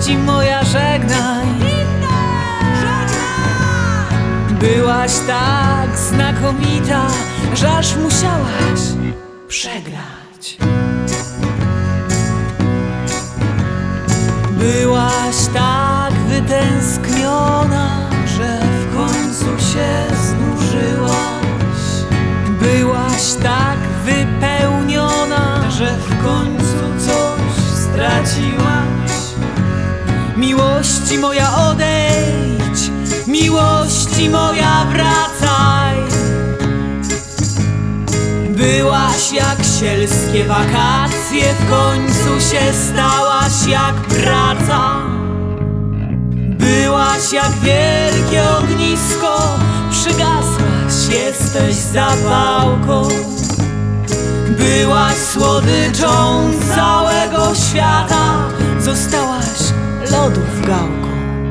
miłości moja, żegnaj. Byłaś tak znakomita, że aż musiałaś przegrać. Byłaś tak wytęskniona, że w końcu się znużyłaś. Byłaś tak wypełniona, że w końcu coś straciłaś. Miłości moja, odejdź, miłości moja, wracaj. Byłaś jak sielskie wakacje, w końcu się stałaś jak praca. Byłaś jak wielkie ognisko, przygasłaś, jesteś zapałką. Byłaś słodyczą całego świata, zostałaś lodów gałką.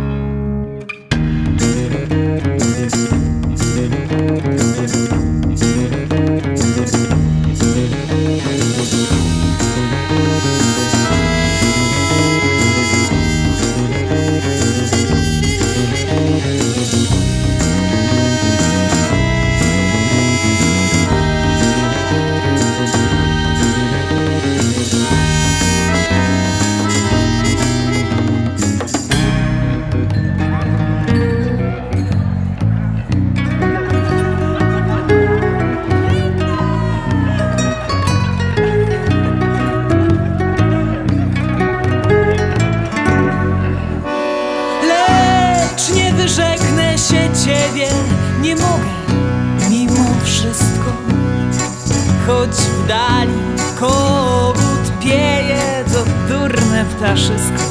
Wyrzeknę się ciebie, nie mogę mimo wszystko. Choć w dali kogut pieje, to durne ptaszysko.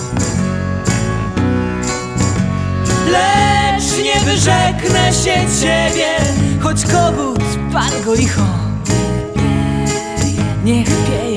Lecz nie wyrzeknę się ciebie, choć kogut pal go licho. Niech pieje.